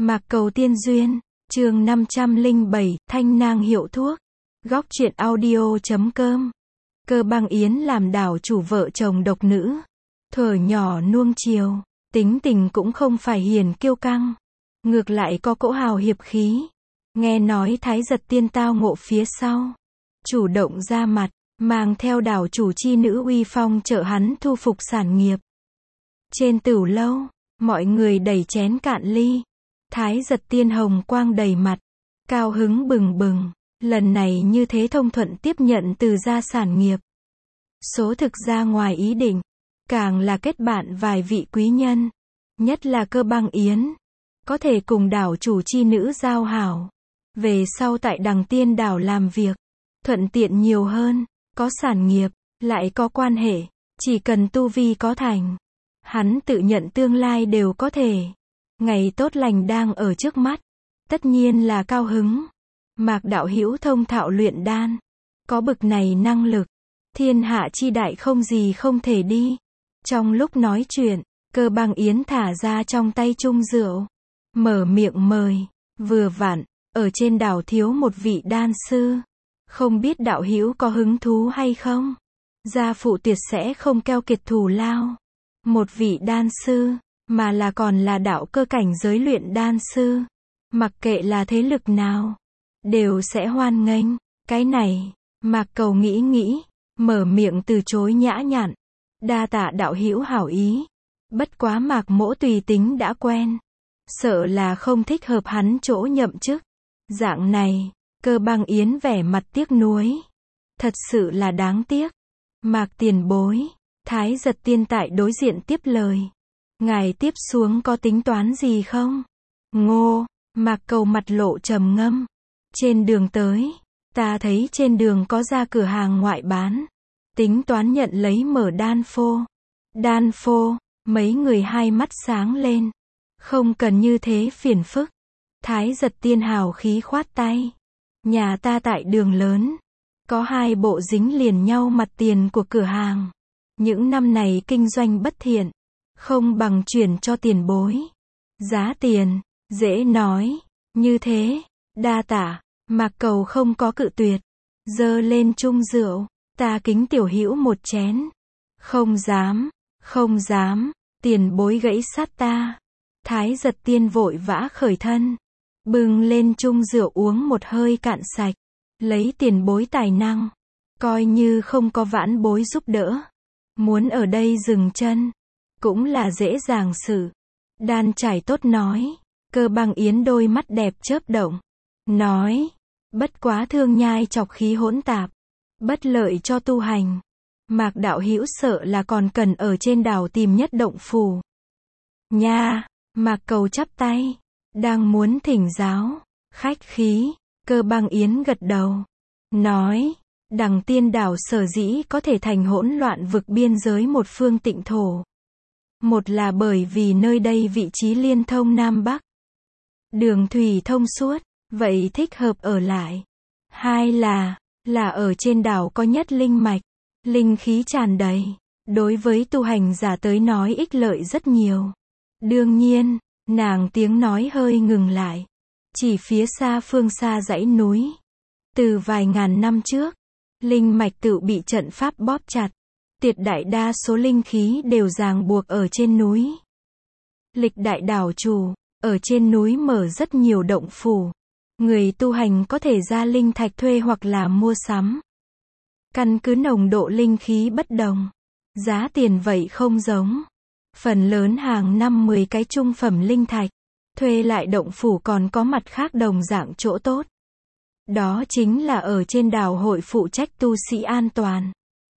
Mạc Cầu Tiên Duyên, chương 507, Thanh Nang hiệu thuốc. Góc truyện audio.com. Cơ Băng Yến làm đảo chủ vợ chồng độc nữ. Thuở nhỏ nuông chiều, tính tình cũng không phải hiền kiêu căng. Ngược lại có cỗ hào hiệp khí. Nghe nói Thái Giật Tiên tao ngộ phía sau. Chủ động ra mặt, mang theo đảo chủ chi nữ uy phong trợ hắn thu phục sản nghiệp. Trên tửu lâu, mọi người đẩy chén cạn ly. Thái Giật Tiên hồng quang đầy mặt, cao hứng bừng bừng, lần này như thế thông thuận tiếp nhận từ gia sản nghiệp. Số thực ra ngoài ý định, càng là kết bạn vài vị quý nhân, nhất là Cơ Băng Yến, có thể cùng đảo chủ chi nữ giao hảo. Về sau tại Đằng Tiên đảo làm việc, thuận tiện nhiều hơn, có sản nghiệp, lại có quan hệ, chỉ cần tu vi có thành. Hắn tự nhận tương lai đều có thể. Ngày tốt lành đang ở trước mắt, tất nhiên là cao hứng. Mạc đạo hữu thông thạo luyện đan, có bực này năng lực, thiên hạ chi đại không gì không thể đi. Trong lúc nói chuyện, Cơ Băng Yến thả ra trong tay chung rượu, mở miệng mời. Vừa vặn, ở trên đảo thiếu một vị đan sư, không biết đạo hữu có hứng thú hay không? Gia phụ tuyệt sẽ không keo kiệt thù lao. Một vị đan sư, mà là còn là đạo cơ cảnh giới luyện đan sư, mặc kệ là thế lực nào, đều sẽ hoan nghênh. Cái này, Mạc Cầu nghĩ, mở miệng từ chối nhã nhặn. Đa tạ đạo hữu hảo ý, bất quá Mạc mỗ tùy tính đã quen, sợ là không thích hợp hắn chỗ nhậm chức. Dạng này, Cơ Băng Yến vẻ mặt tiếc nuối, thật sự là đáng tiếc. Mạc tiền bối, Thái Giật Tiên tại đối diện tiếp lời. Ngài tiếp xuống có tính toán gì không? Ngô, Mạc Cầu mặt lộ trầm ngâm. Trên đường tới, ta thấy trên đường có ra cửa hàng ngoại bán. Tính toán nhận lấy mở đan phô. Đan phô, mấy người hai mắt sáng lên. Không cần như thế phiền phức. Thái Giật Tiên hào khí khoát tay. Nhà ta tại đường lớn, có hai bộ dính liền nhau mặt tiền của cửa hàng. Những năm này kinh doanh bất thiện, không bằng chuyển cho tiền bối. Giá tiền, dễ nói, như thế, đa tạ. Mạc Cầu không có cự tuyệt, giơ lên chung rượu, ta kính tiểu hữu một chén. Không dám, tiền bối gãy sát ta. Thái Giật Tiên vội vã khởi thân, bưng lên chung rượu uống một hơi cạn sạch, lấy tiền bối tài năng, coi như không có vãn bối giúp đỡ. Muốn ở đây dừng chân, cũng là dễ dàng sự. Đan trải tốt nói. Cơ Băng Yến đôi mắt đẹp chớp động, nói, bất quá thương nhai chọc khí hỗn tạp, bất lợi cho tu hành. Mạc đạo hữu sợ là còn cần ở trên đảo tìm nhất động phủ. Nha, Mạc Cầu chắp tay, đang muốn thỉnh giáo, khách khí. Cơ Băng Yến gật đầu, nói, Đằng Tiên đảo sở dĩ có thể thành hỗn loạn vực biên giới một phương tịnh thổ. Một là bởi vì nơi đây vị trí liên thông Nam Bắc, đường thủy thông suốt, vậy thích hợp ở lại. Hai là ở trên đảo có nhất linh mạch, linh khí tràn đầy, đối với tu hành giả tới nói ích lợi rất nhiều. Đương nhiên, nàng tiếng nói hơi ngừng lại, chỉ phía xa phương xa dãy núi. Từ vài ngàn năm trước, linh mạch tự bị trận pháp bóp chặt, tuyệt đại đa số linh khí đều ràng buộc ở trên núi. Lịch đại đảo chủ, ở trên núi mở rất nhiều động phủ. Người tu hành có thể ra linh thạch thuê hoặc là mua sắm. Căn cứ nồng độ linh khí bất đồng, giá tiền vậy không giống. Phần lớn hàng năm 10 cái trung phẩm linh thạch, thuê lại động phủ còn có mặt khác đồng dạng chỗ tốt. Đó chính là ở trên đảo hội phụ trách tu sĩ an toàn.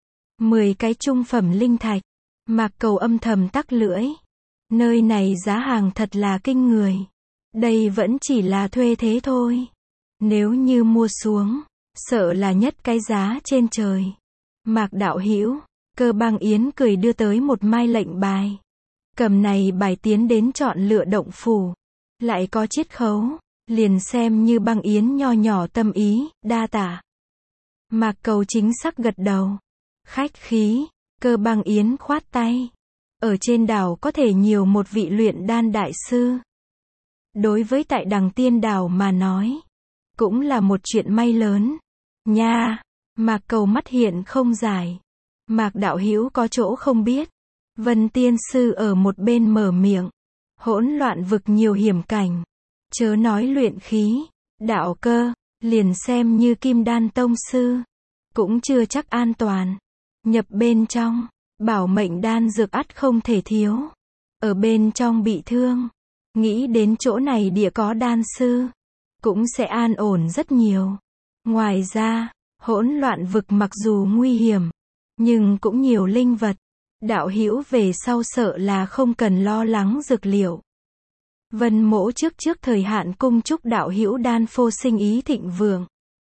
10 cái trung phẩm linh thạch, Mạc Cầu âm thầm tắc lưỡi. Nơi này giá hàng thật là kinh người. Đây vẫn chỉ là thuê thế thôi. Nếu như mua xuống, sợ là nhất cái giá trên trời. Mạc đạo hữu, Cơ Băng Yến cười đưa tới một mai lệnh bài. Cầm này bài tiến đến chọn lựa động phủ, lại có chiết khấu, liền xem như Băng Yến nho nhỏ tâm ý, đa tạ. Mạc Cầu chính xác gật đầu. Khách khí. Cơ Băng Yến khoát tay. Ở trên đảo có thể nhiều một vị luyện đan đại sư. đối với tại Đằng Tiên Đảo mà nói, cũng là một chuyện may lớn. Nha, Mạc Cầu mắt hiện không giải. Mạc đạo hữu có chỗ không biết. Vân Tiên Sư ở một bên mở miệng. Hỗn loạn vực nhiều hiểm cảnh. Chớ nói luyện khí, đạo cơ, liền xem như Kim Đan Tông Sư. Cũng chưa chắc an toàn. Nhập bên trong, bảo mệnh đan dược ắt không thể thiếu. Ở bên trong bị thương, nghĩ đến chỗ này địa có đan sư, cũng sẽ an ổn rất nhiều. Ngoài ra, hỗn loạn vực mặc dù nguy hiểm, nhưng cũng nhiều linh vật. Đạo hữu về sau sợ là không cần lo lắng dược liệu. Vân Mỗ trước thời hạn cung chúc đạo hữu đan phô sinh ý thịnh vượng.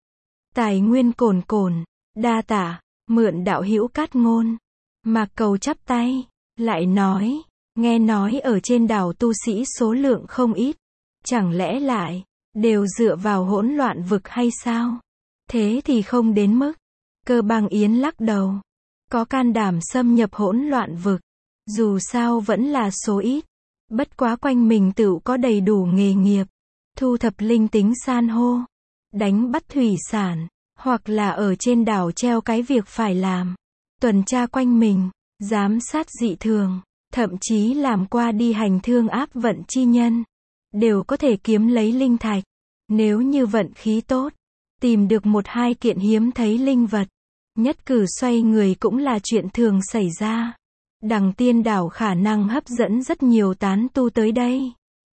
Tài nguyên cồn cồn, đa tạ, mượn đạo hữu cát ngôn. Mạc Cầu chắp tay, lại nói, nghe nói ở trên đảo tu sĩ số lượng không ít. Chẳng lẽ lại, đều dựa vào hỗn loạn vực hay sao? Thế thì không đến mức. Cơ Bang Yến lắc đầu. Có can đảm xâm nhập hỗn loạn vực. Dù sao vẫn là số ít. Bất quá quanh mình tựu có đầy đủ nghề nghiệp. Thu thập linh tính san hô. Đánh bắt thủy sản. Hoặc là ở trên đảo treo cái việc phải làm. Tuần tra quanh mình. Giám sát dị thường. Thậm chí làm qua đi hành thương áp vận chi nhân. Đều có thể kiếm lấy linh thạch. Nếu như vận khí tốt. Tìm được một hai kiện hiếm thấy linh vật. Nhất cử xoay người cũng là chuyện thường xảy ra. Đằng Tiên Đảo khả năng hấp dẫn rất nhiều tán tu tới đây.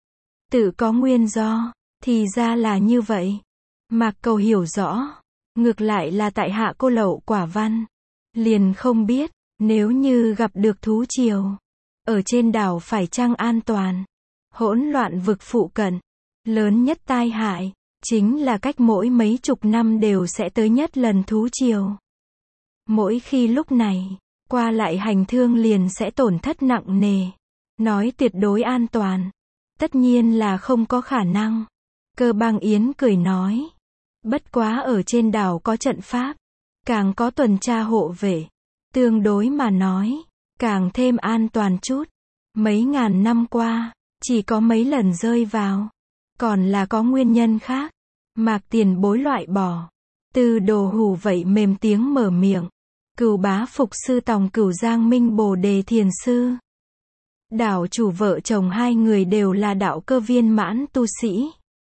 Tự có nguyên do, thì ra là như vậy. Mạc Cầu hiểu rõ. Ngược lại là tại hạ cô lậu quả văn. Liền không biết, nếu như gặp được thú triều. Ở trên đảo phải chăng an toàn. Hỗn loạn vực phụ cận. Lớn nhất tai hại. Chính là cách mỗi mấy chục năm đều sẽ tới nhất lần thú triều. Mỗi khi lúc này, qua lại hành thương liền sẽ tổn thất nặng nề. Nói tuyệt đối an toàn. Tất nhiên là không có khả năng. Cơ Bang Yến cười nói. Bất quá ở trên đảo có trận pháp. Càng có tuần tra hộ vệ. Tương đối mà nói. Càng thêm an toàn chút. Mấy ngàn năm qua. Chỉ có mấy lần rơi vào. Còn là có nguyên nhân khác. Mạc Tiền Bối loại bỏ. Từ Đồ Hủ vậy mềm tiếng mở miệng. Cửu Bá Phục Sư Tòng Cửu Giang Minh Bồ Đề Thiền Sư. Đảo chủ vợ chồng hai người đều là đạo cơ viên mãn tu sĩ.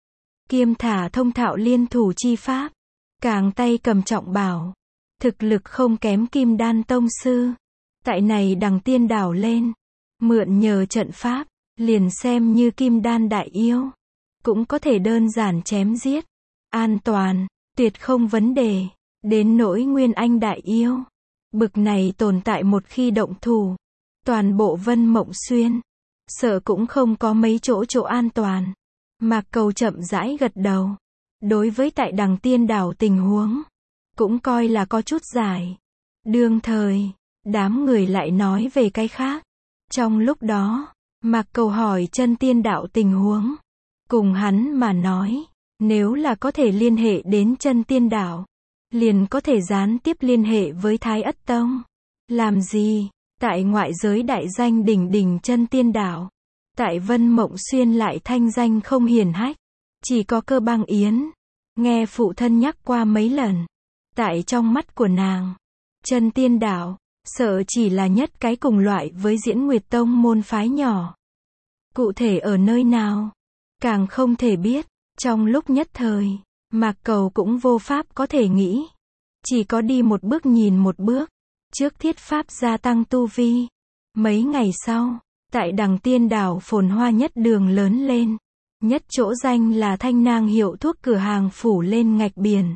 Kiêm thả thông thạo liên thủ chi pháp. Càng tay cầm trọng bảo. Thực lực không kém Kim Đan Tông Sư. Tại này Đằng Tiên Đảo lên. Mượn nhờ trận pháp. Liền xem như Kim Đan đại yêu. Cũng có thể đơn giản chém giết. An toàn. Tuyệt không vấn đề. Đến nỗi Nguyên Anh đại yêu. Bực này tồn tại một khi động thủ. Toàn bộ Vân Mộng Xuyên. Sợ cũng không có mấy chỗ an toàn. Mạc Cầu chậm rãi gật đầu. Đối với tại Đằng Tiên Đảo tình huống. Cũng coi là có chút giải. Đương thời. Đám người lại nói về cái khác. Trong lúc đó. Mạc Cầu hỏi Chân Tiên Đạo tình huống. Cùng hắn mà nói. Nếu là có thể liên hệ đến Chân Tiên Đạo. Liền có thể gián tiếp liên hệ với Thái Ất Tông. Làm gì? Tại ngoại giới đại danh đỉnh đỉnh Chân Tiên Đạo. Tại Vân Mộng Xuyên lại thanh danh không hiển hách. Chỉ có Cơ Bang Yến. Nghe phụ thân nhắc qua mấy lần. Tại trong mắt của nàng. Chân Tiên Đạo. Sợ chỉ là nhất cái cùng loại với Diễn Nguyệt Tông môn phái nhỏ. Cụ thể ở nơi nào? Càng không thể biết. Trong lúc nhất thời. Mạc Cầu cũng vô pháp có thể nghĩ. Chỉ có đi một bước nhìn một bước. Trước thiết pháp gia tăng tu vi. Mấy ngày sau, tại Đằng Tiên Đảo phồn hoa nhất đường lớn lên. Nhất chỗ danh là Thanh Nang hiệu thuốc cửa hàng phủ lên ngạch biển.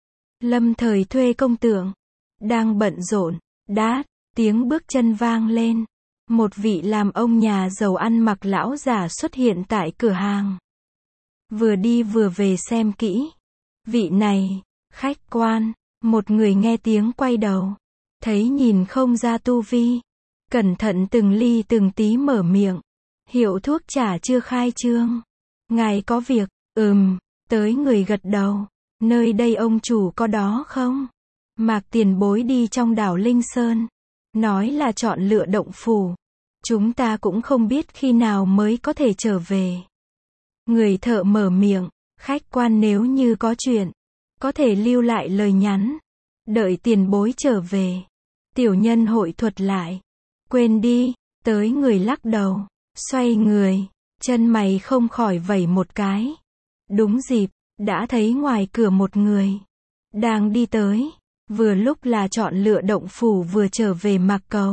Lâm Thời thuê công tượng. Đang bận rộn. Đát, tiếng bước chân vang lên. Một vị làm ông nhà giàu ăn mặc lão giả xuất hiện tại cửa hàng. Vừa đi vừa về xem kỹ. Vị này, khách quan, một người nghe tiếng quay đầu. Thấy nhìn không ra tu vi. Cẩn thận từng ly từng tí mở miệng. Hiệu thuốc chả chưa khai trương. Ngài có việc, tới người gật đầu. Nơi đây ông chủ có đó không? Mạc Tiền Bối đi trong đảo Linh Sơn. Nói là chọn lựa động phủ. Chúng ta cũng không biết khi nào mới có thể trở về. Người thợ mở miệng, khách quan nếu như có chuyện, có thể lưu lại lời nhắn, đợi tiền bối trở về. Tiểu nhân hội thuật lại. Quên đi, tới người lắc đầu, xoay người, chân mày không khỏi vẩy một cái. Đúng dịp, đã thấy ngoài cửa một người đang đi tới, vừa lúc là chọn lựa động phủ vừa trở về Mạc Cầu.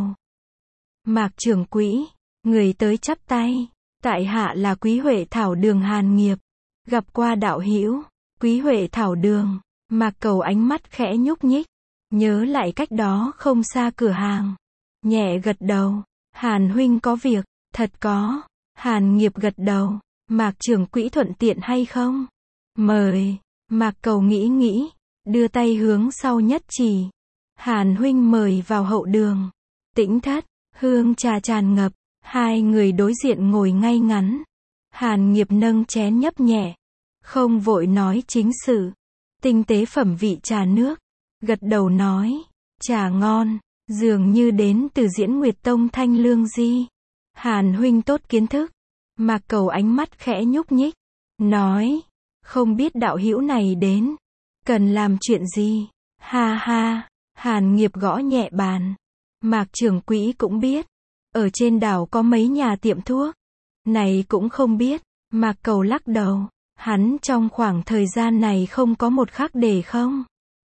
Mạc trưởng quỹ, người tới chắp tay, tại hạ là Quý Huệ Thảo Đường Hàn Nghiệp, gặp qua đạo hữu. Quý Huệ Thảo Đường, Mạc Cầu ánh mắt khẽ nhúc nhích, nhớ lại cách đó không xa cửa hàng, nhẹ gật đầu. Hàn huynh có việc? Thật có. Hàn Nghiệp gật đầu. Mạc trưởng quỹ thuận tiện hay không? Mời. Mạc Cầu nghĩ, đưa tay hướng sau nhất chỉ. Hàn huynh mời vào hậu đường. Tĩnh thất, hương trà tràn ngập, hai người đối diện ngồi ngay ngắn. Hàn Nghiệp nâng chén nhấp nhẹ, không vội nói chính sự, tinh tế phẩm vị trà nước, gật đầu nói, trà ngon, dường như đến từ Diễn Nguyệt Tông Thanh Lương Di. Hàn huynh tốt kiến thức. Mạc Cầu ánh mắt khẽ nhúc nhích, nói, không biết đạo hữu này đến, cần làm chuyện gì? Ha ha. Hàn Nghiệp gõ nhẹ bàn. Mạc trưởng quỹ cũng biết, ở trên đảo có mấy nhà tiệm thuốc. Này cũng không biết. Mạc Cầu lắc đầu, hắn trong khoảng thời gian này không có một khắc để không.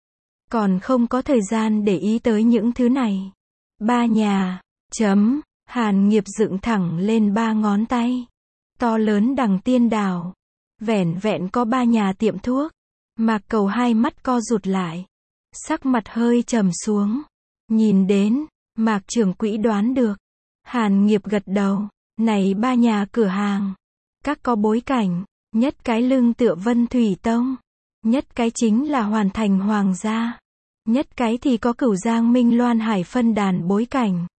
Còn không có thời gian để ý tới những thứ này. Ba nhà, chấm, Hàn Nghiệp dựng thẳng lên ba ngón tay. To lớn đằng tiên đảo. Vẻn vẹn có ba nhà tiệm thuốc. Mạc Cầu hai mắt co rụt lại. Sắc mặt hơi trầm xuống. Nhìn đến, Mạc trưởng quỹ đoán được. Hàn Nghiệp gật đầu, này ba nhà cửa hàng. Các có bối cảnh, nhất cái lưng tựa Vân Thủy Tông. Nhất cái chính là Hoàn Thành Hoàng gia. Nhất cái thì có Cửu Giang Minh Loan Hải phân đàn bối cảnh.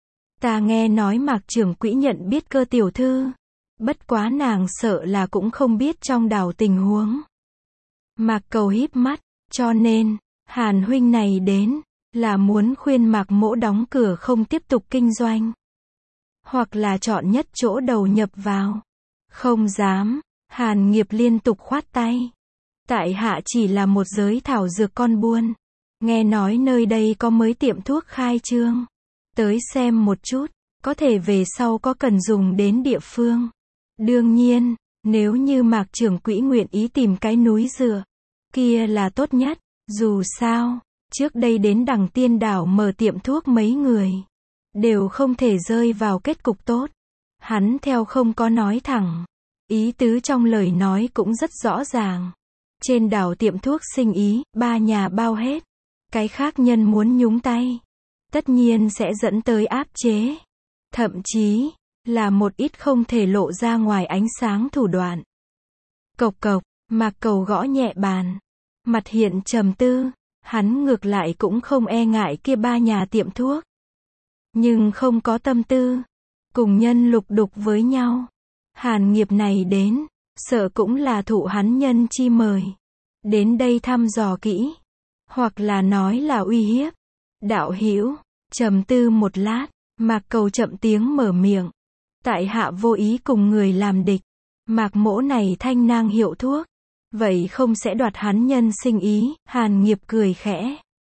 Ta nghe nói Mạc trưởng quỹ nhận biết Cơ tiểu thư. Bất quá nàng sợ là cũng không biết trong đảo tình huống. Mạc Cầu híp mắt, cho nên, Hàn huynh này đến, là muốn khuyên Mạc mỗ đóng cửa không tiếp tục kinh doanh. Hoặc là chọn nhất chỗ đầu nhập vào. Không dám. Hàn Nghiệp liên tục khoát tay. Tại hạ chỉ là một giới thảo dược con buôn. Nghe nói nơi đây có mới tiệm thuốc khai trương. Tới xem một chút, có thể về sau có cần dùng đến địa phương. Đương nhiên, nếu như Mạc trưởng quỹ nguyện ý tìm cái núi dựa, kia là tốt nhất. Dù sao, trước đây đến đằng tiên đảo mở tiệm thuốc mấy người, đều không thể rơi vào kết cục tốt. Hắn theo không có nói thẳng. Ý tứ trong lời nói cũng rất rõ ràng. Trên đảo tiệm thuốc sinh ý, ba nhà bao hết. Cái khác nhân muốn nhúng tay, tất nhiên sẽ dẫn tới áp chế. Thậm chí, là một ít không thể lộ ra ngoài ánh sáng thủ đoạn. Cộc cộc, Mạc Cầu gõ nhẹ bàn. Mặt hiện trầm tư, hắn ngược lại cũng không e ngại kia ba nhà tiệm thuốc. Nhưng không có tâm tư, cùng nhân lục đục với nhau. Hàn Nghiệp này đến, sợ cũng là thụ hắn nhân chi mời. Đến đây thăm dò kỹ. Hoặc là nói là uy hiếp. Đạo hữu, trầm tư một lát, Mạc Cầu chậm tiếng mở miệng. Tại hạ vô ý cùng người làm địch. Mạc mỗ này thanh nang hiệu thuốc. Vậy không sẽ đoạt hắn nhân sinh ý. Hàn Nghiệp cười khẽ.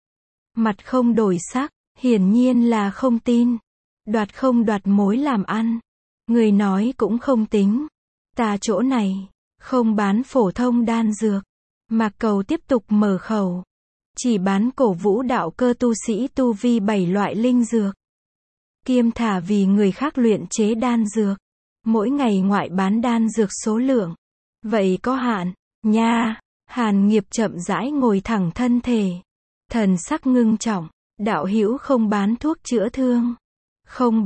Mặt không đổi sắc, hiển nhiên là không tin. Đoạt không đoạt mối làm ăn. Người nói cũng không tính. Ta chỗ này, không bán phổ thông đan dược. Mạc Cầu tiếp tục mở khẩu. Chỉ bán cổ vũ đạo cơ tu sĩ tu vi 7 loại linh dược. Kiêm thả vì người khác luyện chế đan dược. Mỗi ngày ngoại bán đan dược số lượng. Vậy có hạn, nha. Hàn Nghiệp chậm rãi ngồi thẳng thân thể. Thần sắc ngưng trọng. Đạo hữu không bán thuốc chữa thương. Không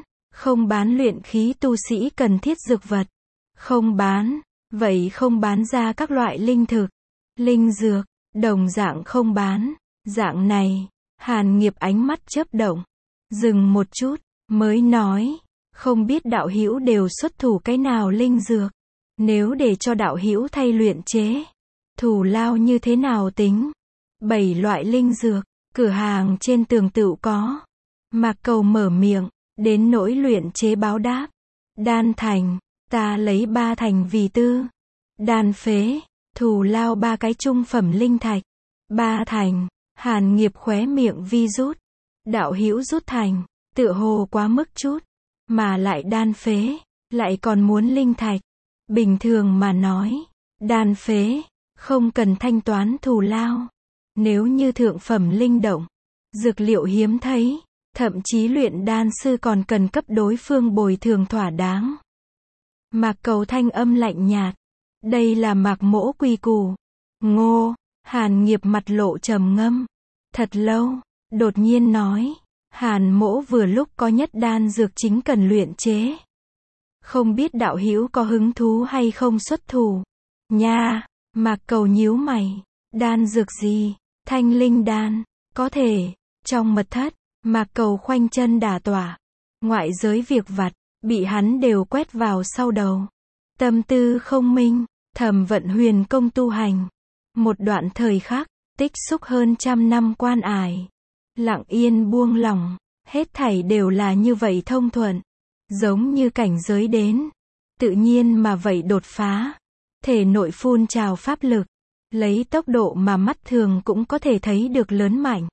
bán luyện khí tu sĩ cần thiết dược vật. Không bán, vậy không bán ra các loại linh thực, linh dược, đồng dạng không bán. Dạng này, Hàn Nghiệp ánh mắt chớp động, dừng một chút, mới nói, không biết đạo hữu đều xuất thủ cái nào linh dược. Nếu để cho đạo hữu thay luyện chế, thù lao như thế nào tính? 7 loại linh dược, cửa hàng trên tường tựu có. Mạc Cầu mở miệng, đến nỗi luyện chế báo đáp. Đan thành, Ta lấy 3 thành vì tư. Đan phế, thù lao 3 cái trung phẩm linh thạch. 3 thành, Hàn Nghiệp khóe miệng vi rút. Đạo hữu rút thành, tựa hồ quá mức chút. Mà lại đan phế, lại còn muốn linh thạch. Bình thường mà nói, đan phế, không cần thanh toán thù lao. Nếu như thượng phẩm linh động, dược liệu hiếm thấy, thậm chí luyện đan sư còn cần cấp đối phương bồi thường thỏa đáng. Mạc Cầu thanh âm lạnh nhạt. Đây là Mạc Mỗ quy củ. Ngô, Hàn Nghiệp mặt lộ trầm ngâm. Thật lâu, đột nhiên nói. Hàn Mỗ vừa lúc có nhất đan dược chính cần luyện chế. Không biết đạo hữu có hứng thú hay không xuất thủ. Nha, Mạc Cầu nhíu mày. Đan dược gì? Thanh linh đan. Có thể. Trong mật thất, Mạc Cầu khoanh chân đả tọa. Ngoại giới việc vặt, bị hắn đều quét vào sau đầu. Tâm tư không minh, thầm vận huyền công tu hành. Một đoạn thời khắc, tích xúc hơn 100 năm quan ải. Lặng yên buông lỏng, hết thảy đều là như vậy thông thuận. Giống như cảnh giới đến. Tự nhiên mà vậy đột phá. Thể nội phun trào pháp lực. Lấy tốc độ mà mắt thường cũng có thể thấy được lớn mạnh.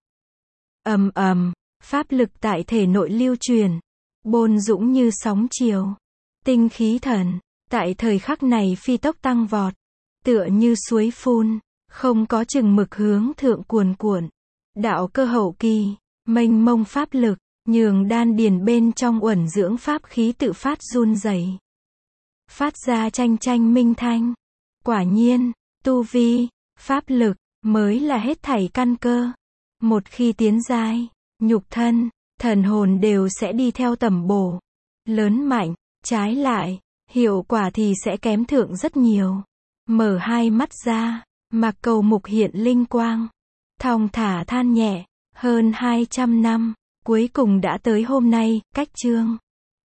Ầm ầm, pháp lực tại thể nội lưu truyền. Bồn dũng như sóng chiều. Tinh khí thần, tại thời khắc này phi tốc tăng vọt. Tựa như suối phun, không có chừng mực hướng thượng cuồn cuộn. Đạo cơ hậu kỳ, mênh mông pháp lực, nhường đan điền bên trong uẩn dưỡng pháp khí tự phát run rẩy. Phát ra tranh tranh minh thanh. Quả nhiên, tu vi, pháp lực, mới là hết thảy căn cơ. Một khi tiến giai, nhục thân, thần hồn đều sẽ đi theo tầm bổ. Lớn mạnh, trái lại, hiệu quả thì sẽ kém thượng rất nhiều. Mở hai mắt ra, Mạc Cầu mục hiện linh quang. Thong thả than nhẹ, hơn 200 năm, cuối cùng đã tới hôm nay, cách chương.